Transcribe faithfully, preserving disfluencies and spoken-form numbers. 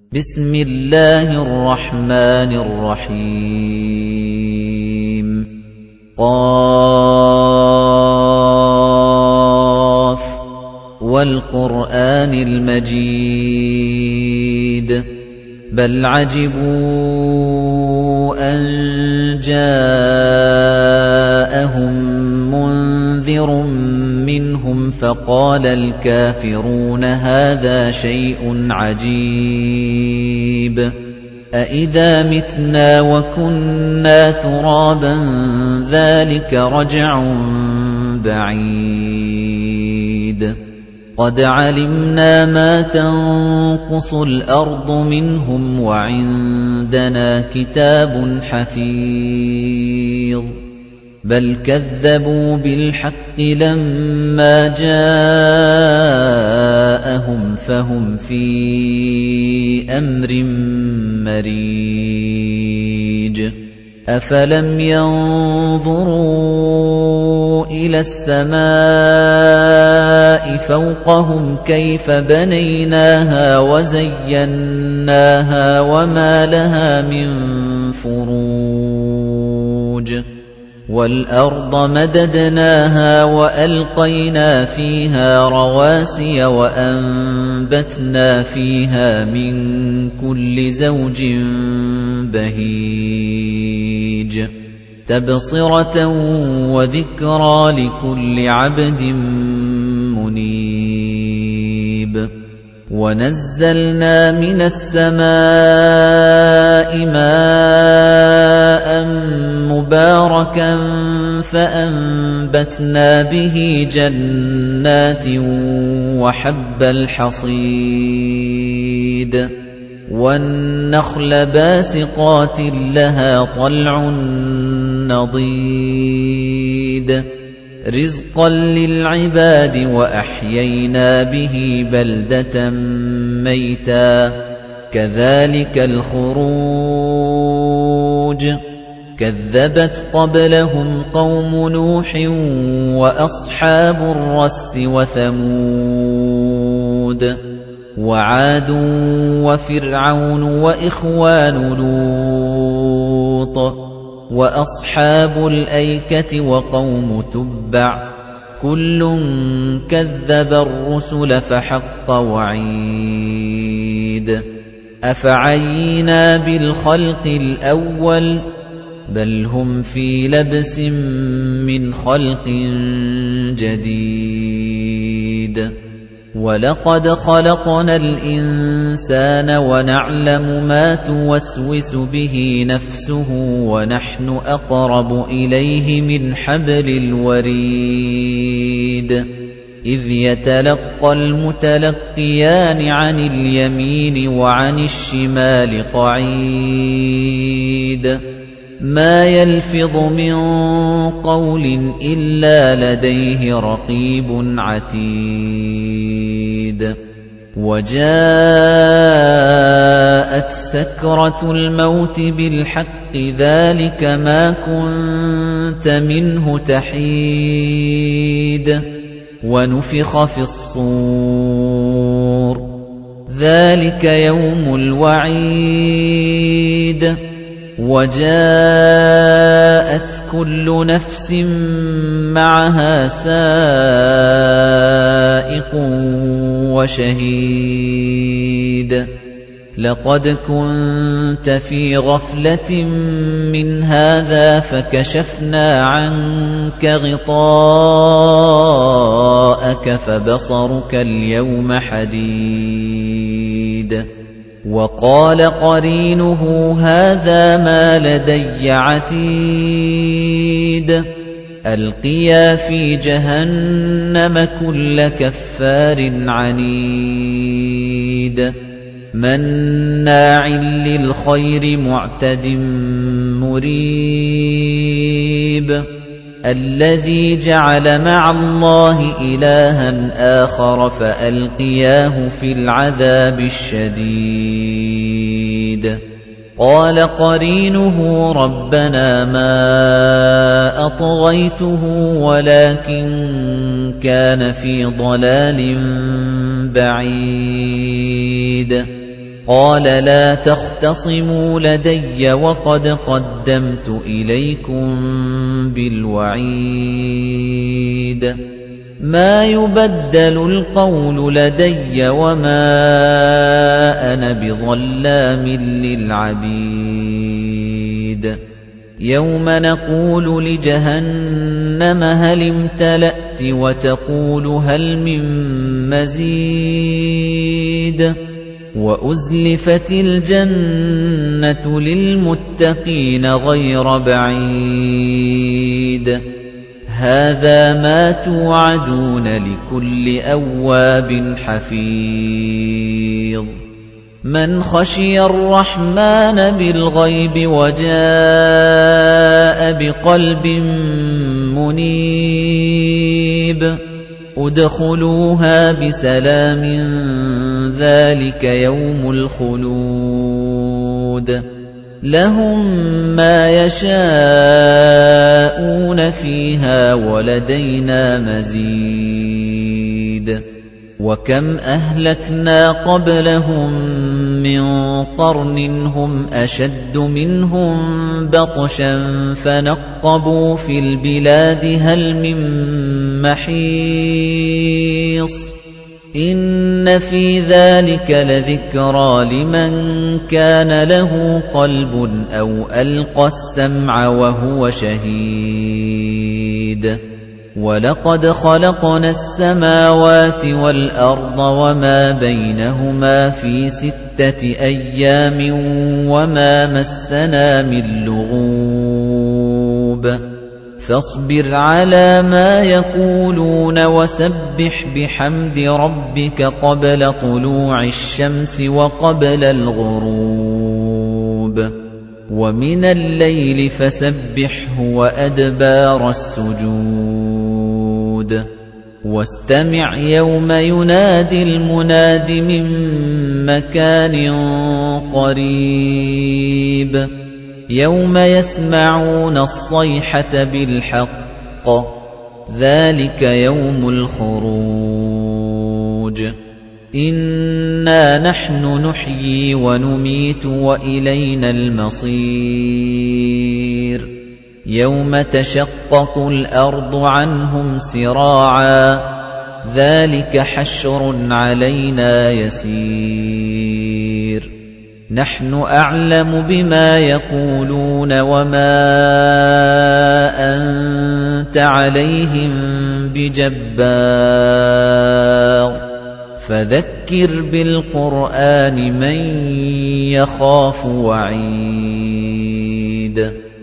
بسم الله الرحمن الرحيم قاف والقرآن المجيد بل عجبوا أن جاءهم منذر منهم فقال الكافرون هذا شيء عجيب أإذا متنا وكنا ترابا ذلك رجع بعيد قد علمنا ما تنقص الأرض منهم وعندنا كتاب حفيظ بل كذبوا بالحق لما جاءهم فهم في أمر مريج أفلم ينظروا إلى السماء فوقهم كيف بنيناها وزيناها وما لها من فروج وَالْأَرْضَ مَدَدْنَاهَا وَأَلْقَيْنَا فِيهَا رَوَاسِيَ وَأَنبَتْنَا فِيهَا مِن كُلِّ زَوْجٍ بَهِيجٍ تَبْصِرَةً وَذِكْرَى لِكُلِّ عَبْدٍ مُنِيبٍ وَنَزَّلْنَا مِنَ السَّمَاءِ مَاءً مُبَارَكًا فَأَنبَتْنَا بِهِ جَنَّاتٍ وَحَبَّ الْحَصِيدِ وَالنَّخْلَ بَاسِقَاتٍ لَهَا طَلْعٌ نَضِيدٌ رِزْقًا لِلْعِبَادِ وَأَحْيَيْنَا بِهِ بَلْدَةً مَيْتًا كَذَلِكَ الْخُرُوجُ كَذَّبَتْ قَبْلَهُمْ قَوْمُ نُوحٍ وَأَصْحَابُ الرَّسِّ وَثَمُودُ وَعَادٌ وَفِرْعَوْنُ وَإِخْوَانُ لُوطٍ وَأَصْحَابُ الْأَيْكَةِ وَقَوْمُ تُبَّعٍ كُلٌّ كَذَّبَ الرُّسُلَ فَحَقَّ وَعِيدِ أَفَعَيِينَا بِالْخَلْقِ الْأَوَّلِ بَلْ هُمْ فِي لَبْسٍ مِّنْ خَلْقٍ جَدِيدٍ وَلَقَدْ خَلَقْنَا الْإِنسَانَ وَنَعْلَمُ مَا تُوَسْوِسُ بِهِ نَفْسُهُ وَنَحْنُ أَقْرَبُ إِلَيْهِ مِنْ حَبْلِ الْوَرِيدِ إِذْ يَتَلَقَّى الْمُتَلَقِّيَانِ عَنِ الْيَمِينِ وَعَنِ الشِّمَالِ قَعِيدٌ مَا يَلْفِظُ مِن قَوْلٍ إِلَّا لَدَيْهِ رَقِيبٌ عَتِيدٌ وَجَاءَتْ سَكْرَةُ الْمَوْتِ بِالْحَقِّ ذَلِكَ مَا كُنتَ مِنْهُ تَحِيدُ وَنُفِخَ فِي الصُّورِ ذَلِكَ يَوْمُ الْوَعِيدِ وَجَاءَتْ كُلُّ نَفْسٍ مَعَهَا سَائِقٌ وَشَهِيدٌ لَقَدْ كُنتَ فِي غَفْلَةٍ مِّنْ هَذَا فَكَشَفْنَا عَنكَ غِطَاءَكَ فَبَصَرُكَ الْيَوْمَ حَدِيدٌ وَقَالَ قَرِينُهُ هَذَا مَا لَدَيَّ عَتِيدٌ أَلْقِيَا فِي جَهَنَّمَ كُلَّ كَفَّارٍ عَنِيدٍ مَّنَّاعٍ لِّلْخَيْرِ مُعْتَدٍ مُّرِيبٍ الَّذِي جَعَلَ مَعَ اللَّهِ إِلَٰهًا آخَرَ فَأَلْقِيَاهُ فِي الْعَذَابِ الشَّدِيدِ قَالَ قَرِينُهُ رَبَّنَا مَا أَطْغَيْتُهُ وَلَكِن كَانَ فِي ضَلَالٍ بَعِيدٍ قَالَ لَا تَخْتَصِمُوا لَدَيَّ وَقَدْ قَدَّمْتُ إِلَيْكُمْ بِالْوَعِيدِ مَا يُبَدَّلُ الْقَوْلُ لَدَيَّ وَمَا أَنَا بِظَلَّامٍ لِّلْعَبِيدِ يَوْمَ نَقُولُ لِجَهَنَّمَ هَلِ امْتَلَأْتِ وَتَقُولُ هَلْ مِن مَّزِيدٍ وَأُزْلِفَتِ الْجَنَّةُ لِلْمُتَّقِينَ غَيْرَ بَعِيدٍ هَذَا مَا تُوعَدُونَ لِكُلِّ أَوَّابٍ حَفِيظٍ مَنْ خَشِيَ الرَّحْمَنَ بِالْغَيْبِ وَجَاءَ بِقَلْبٍ مُنِيبٍ ادْخُلُوهَا بِسَلَامٍ ذَلِكَ يَوْمُ الْخُلُودِ لَهُم مَّا يَشَاءُونَ فِيهَا وَلَدَيْنَا مَزِيدٌ وَكَمْ أَهْلَكْنَا قَبْلَهُم مِّن قَرْنٍ هُمْ أَشَدُّ مِنْهُم بَطْشًا فَنَقَّبُوا فِي الْبِلَادِ هَلْ مِن مَّحِيصٍ إِنَّ فِي ذَلِكَ لَذِكْرَىٰ لِمَن كَانَ لَهُ قَلْبٌ أَوْ أَلْقَى السَّمْعَ وَهُوَ شَهِيدٌ وَلَقَدْ خَلَقْنَا السَّمَاوَاتِ وَالْأَرْضَ وَمَا بَيْنَهُمَا فِي سِتَّةِ أَيَّامٍ وَمَا مَسَّنَا مِن لُّغُوبٍ فاصبر على ما يقولون وسبح بحمد ربك قبل طلوع الشمس وقبل الغروب ومن الليل فسبحه وأدبار السجود واستمع يوم ينادي المناد من مكان قريب يوم يسمعون الصيحة بالحق ذلك يوم الخروج إنا نحن نحيي ونميت وإلينا المصير يوم تشقق الأرض عنهم سراعا ذلك حشر علينا يسير نحن أعلم بما يقولون وما أنت عليهم بجبار فذكر بالقرآن من يخاف وعيد